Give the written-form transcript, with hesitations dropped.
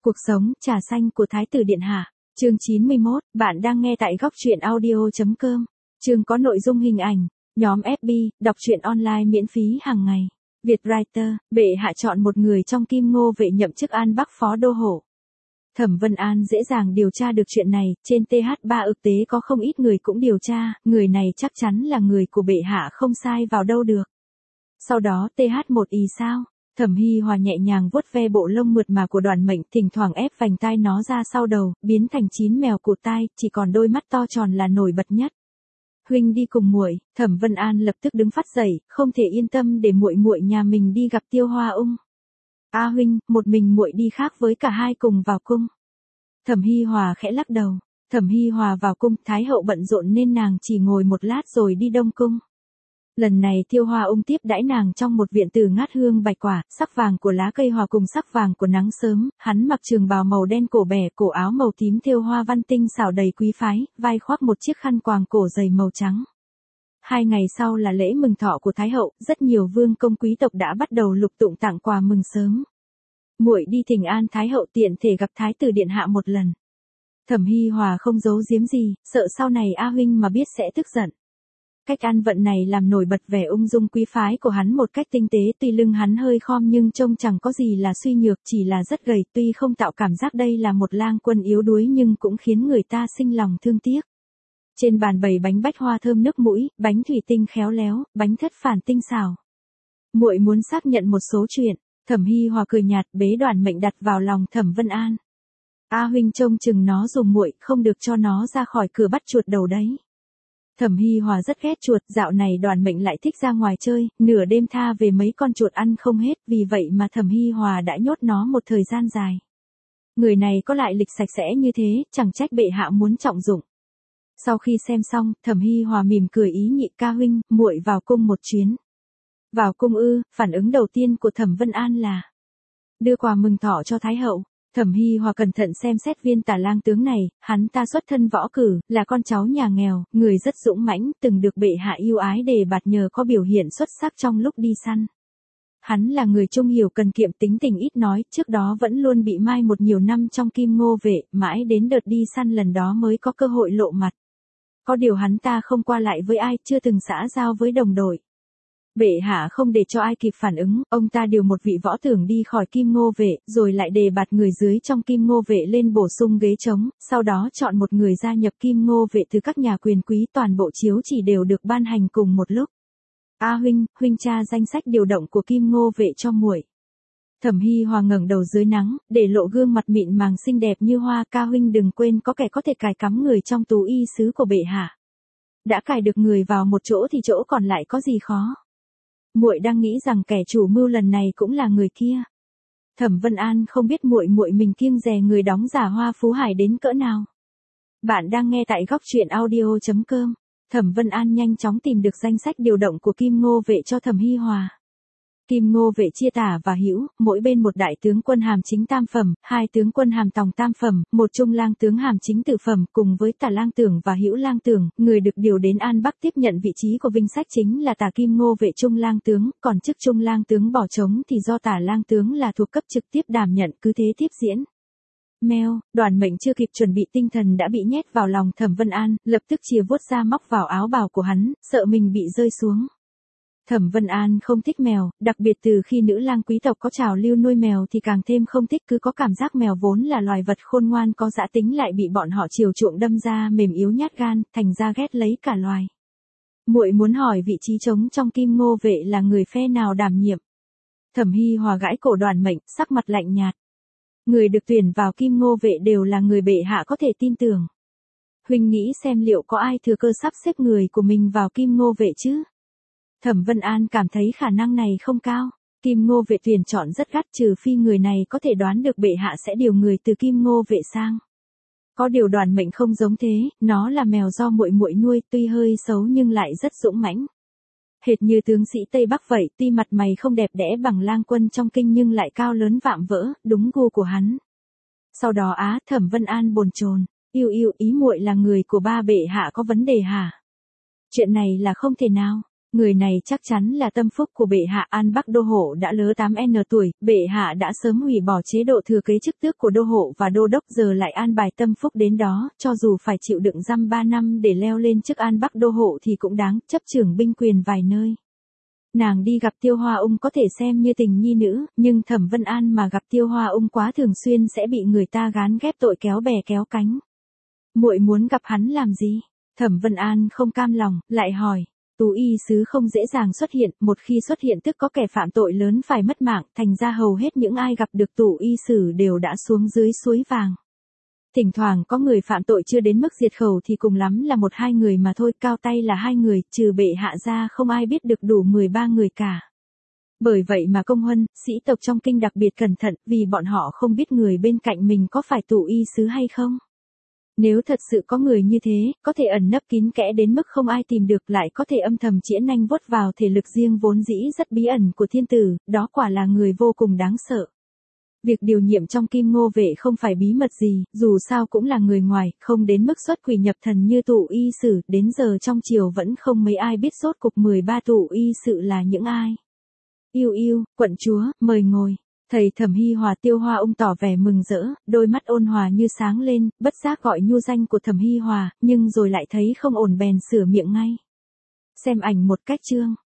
Cuộc sống, trà xanh của Thái tử Điện Hạ. Chương 91, bạn đang nghe tại góc truyện audio.com. Chương có nội dung hình ảnh. Nhóm FB, đọc truyện online miễn phí hàng ngày. Vietwriter, bệ hạ chọn một người trong Kim Ngô Vệ nhậm chức An Bắc Phó Đô Hộ. Thẩm Vân An dễ dàng điều tra được chuyện này, trên TH3 ực tế có không ít người cũng điều tra, người này chắc chắn là người của bệ hạ không sai vào đâu được. Sau đó TH1 ý sao? Thẩm Hi Hòa nhẹ nhàng vuốt ve bộ lông mượt mà của Đoàn Mệnh, thỉnh thoảng ép vành tai nó ra sau đầu, biến thành 9 mèo cụt tai, chỉ còn đôi mắt to tròn là nổi bật nhất. Huynh đi cùng muội. Thẩm Vân An lập tức đứng phát dậy, không thể yên tâm để muội muội nhà mình đi gặp Tiêu Hoa Ung. A huynh, một mình muội đi khác với cả hai cùng vào cung. Thẩm Hi Hòa khẽ lắc đầu. Thẩm Hi Hòa vào cung, Thái hậu bận rộn nên nàng chỉ ngồi một lát rồi đi Đông cung. Lần này Tiêu Hoa Ung tiếp đãi nàng trong một viện tử ngát hương bạch quả, sắc vàng của lá cây hòa cùng sắc vàng của nắng sớm, hắn mặc trường bào màu đen cổ bẻ, cổ áo màu tím thêu hoa văn tinh xảo đầy quý phái, vai khoác một chiếc khăn quàng cổ dày màu trắng. 2 ngày sau là lễ mừng thọ của Thái hậu, rất nhiều vương công quý tộc đã bắt đầu lục tụng tặng quà mừng sớm. Muội đi thỉnh an Thái hậu tiện thể gặp Thái tử Điện Hạ một lần. Thẩm Hi Hòa không giấu giếm gì, sợ sau này A huynh mà biết sẽ tức giận. Cách ăn vận này làm nổi bật vẻ ung dung quý phái của hắn một cách tinh tế, tuy lưng hắn hơi khom nhưng trông chẳng có gì là suy nhược, chỉ là rất gầy, tuy không tạo cảm giác đây là một lang quân yếu đuối nhưng cũng khiến người ta sinh lòng thương tiếc. Trên bàn bày bánh bách hoa thơm nước mũi, bánh thủy tinh khéo léo, bánh thất phản tinh xảo. Muội muốn xác nhận một số chuyện. Thẩm Hi Hòa cười nhạt, bế Đoàn Mệnh đặt vào lòng Thẩm Vân An. A huynh trông chừng nó dùm muội, không được cho nó ra khỏi cửa bắt chuột đầu đấy. Thẩm Hi Hòa rất ghét chuột, dạo này Đoàn Mệnh lại thích ra ngoài chơi, nửa đêm tha về mấy con chuột ăn không hết, vì vậy mà Thẩm Hi Hòa đã nhốt nó một thời gian dài. Người này có lại lịch sạch sẽ như thế, chẳng trách bệ hạ muốn trọng dụng. Sau khi xem xong, Thẩm Hi Hòa mỉm cười ý nhị ca huynh, muội vào cung một chuyến. Vào cung ư? Phản ứng đầu tiên của Thẩm Vân An là đưa quà mừng thọ cho Thái hậu. Thẩm Hi Hòa cẩn thận xem xét viên tả lang tướng này, hắn ta xuất thân võ cử, là con cháu nhà nghèo, người rất dũng mãnh, từng được bệ hạ yêu ái đề bạt nhờ có biểu hiện xuất sắc trong lúc đi săn. Hắn là người trung hiểu cần kiệm, tính tình ít nói, trước đó vẫn luôn bị mai một nhiều năm trong Kim Ngô Vệ, mãi đến đợt đi săn lần đó mới có cơ hội lộ mặt. Có điều hắn ta không qua lại với ai, chưa từng xã giao với đồng đội. Bệ hạ không để cho ai kịp phản ứng, ông ta điều một vị võ tưởng đi khỏi Kim Ngô Vệ, rồi lại đề bạt người dưới trong Kim Ngô Vệ lên bổ sung ghế trống, sau đó chọn một người gia nhập Kim Ngô Vệ từ các nhà quyền quý, toàn bộ chiếu chỉ đều được ban hành cùng một lúc. A huynh, huynh tra danh sách điều động của Kim Ngô Vệ cho muội. Thẩm Hi Hòa ngẩng đầu dưới nắng, để lộ gương mặt mịn màng xinh đẹp như hoa, ca huynh đừng quên có kẻ có thể cài cắm người trong tú y sứ của bệ hạ. Đã cài được người vào một chỗ thì chỗ còn lại có gì khó. Muội đang nghĩ rằng kẻ chủ mưu lần này cũng là người kia. Thẩm Vân An không biết muội mình kiêng dè người đóng giả Hoa Phú Hải đến cỡ nào. Bạn đang nghe tại góc truyện audio.com. Thẩm Vân An nhanh chóng tìm được danh sách điều động của Kim Ngô Vệ cho Thẩm Hi Hòa. Kim Ngô Vệ chia tả và hữu, mỗi bên một đại tướng quân hàm chính tam phẩm, 2 tướng quân hàm tòng tam phẩm, 1 trung lang tướng hàm chính tử phẩm, cùng với tả lang tưởng và hữu lang tưởng, người được điều đến An Bắc tiếp nhận vị trí của Vinh Sách chính là tả Kim Ngô Vệ trung lang tướng, còn chức trung lang tướng bỏ trống thì do tả lang tướng là thuộc cấp trực tiếp đảm nhận, cứ thế tiếp diễn. Mèo, Đoàn Mệnh chưa kịp chuẩn bị tinh thần đã bị nhét vào lòng Thẩm Vân An, lập tức chìa vuốt ra móc vào áo bào của hắn, sợ mình bị rơi xuống. Thẩm Vân An không thích mèo, đặc biệt từ khi nữ lang quý tộc có trào lưu nuôi mèo thì càng thêm không thích, cứ có cảm giác mèo vốn là loài vật khôn ngoan có dã tính lại bị bọn họ chiều chuộng đâm ra mềm yếu nhát gan, thành ra ghét lấy cả loài. Muội muốn hỏi vị trí trống trong Kim Ngô Vệ là người phe nào đảm nhiệm? Thẩm Hi Hòa gãi cổ Đoàn Mệnh, sắc mặt lạnh nhạt. Người được tuyển vào Kim Ngô Vệ đều là người bệ hạ có thể tin tưởng. Huynh nghĩ xem liệu có ai thừa cơ sắp xếp người của mình vào Kim Ngô Vệ chứ? Thẩm Vân An cảm thấy khả năng này không cao. Kim Ngô Vệ tuyển chọn rất gắt, trừ phi người này có thể đoán được bệ hạ sẽ điều người từ Kim Ngô Vệ sang. Có điều Đoàn Mệnh không giống thế, nó là mèo do muội nuôi, tuy hơi xấu nhưng lại rất dũng mãnh. Hệt như tướng sĩ Tây Bắc vậy, tuy mặt mày không đẹp đẽ bằng lang quân trong kinh nhưng lại cao lớn vạm vỡ, đúng gu của hắn. Sau đó Thẩm Vân An bồn chồn, yêu ý muội là người của ba bệ hạ có vấn đề hả? Chuyện này là không thể nào. Người này chắc chắn là tâm phúc của bệ hạ. An Bắc đô hộ đã lớ 8N tuổi, bệ hạ đã sớm hủy bỏ chế độ thừa kế chức tước của đô hộ và đô đốc, giờ lại an bài tâm phúc đến đó, cho dù phải chịu đựng giam 3 năm để leo lên chức An Bắc đô hộ thì cũng đáng, chấp trưởng binh quyền vài nơi. Nàng đi gặp Tiêu Hoa Ung có thể xem như tình nhi nữ, nhưng Thẩm Vân An mà gặp Tiêu Hoa Ung quá thường xuyên sẽ bị người ta gán ghép tội kéo bè kéo cánh. Muội muốn gặp hắn làm gì? Thẩm Vân An không cam lòng, lại hỏi. Tú y sứ không dễ dàng xuất hiện, một khi xuất hiện tức có kẻ phạm tội lớn phải mất mạng, thành ra hầu hết những ai gặp được Tú y sử đều đã xuống dưới suối vàng. Thỉnh thoảng có người phạm tội chưa đến mức diệt khẩu thì cùng lắm là 1-2 người mà thôi, cao tay là 2 người, trừ bệ hạ ra không ai biết được đủ 13 người cả. Bởi vậy mà công huân, sĩ tộc trong kinh đặc biệt cẩn thận, vì bọn họ không biết người bên cạnh mình có phải Tú y sứ hay không. Nếu thật sự có người như thế, có thể ẩn nấp kín kẽ đến mức không ai tìm được, lại có thể âm thầm chĩa nanh vuốt vào thể lực riêng vốn dĩ rất bí ẩn của thiên tử, đó quả là người vô cùng đáng sợ. Việc điều nhiệm trong Kim Ngô vệ không phải bí mật gì, dù sao cũng là người ngoài, không đến mức xuất quỷ nhập thần như Tú y sử, đến giờ trong triều vẫn không mấy ai biết rốt cuộc 13 Tú y sự là những ai. Yêu yêu, quận chúa, mời ngồi. Thầy Thẩm Hi Hòa. Tiêu Hoa Ung tỏ vẻ mừng rỡ, đôi mắt ôn hòa như sáng lên, bất giác gọi nhu danh của Thẩm Hi Hòa, nhưng rồi lại thấy không ổn bèn sửa miệng ngay. Xem ảnh một cách chương.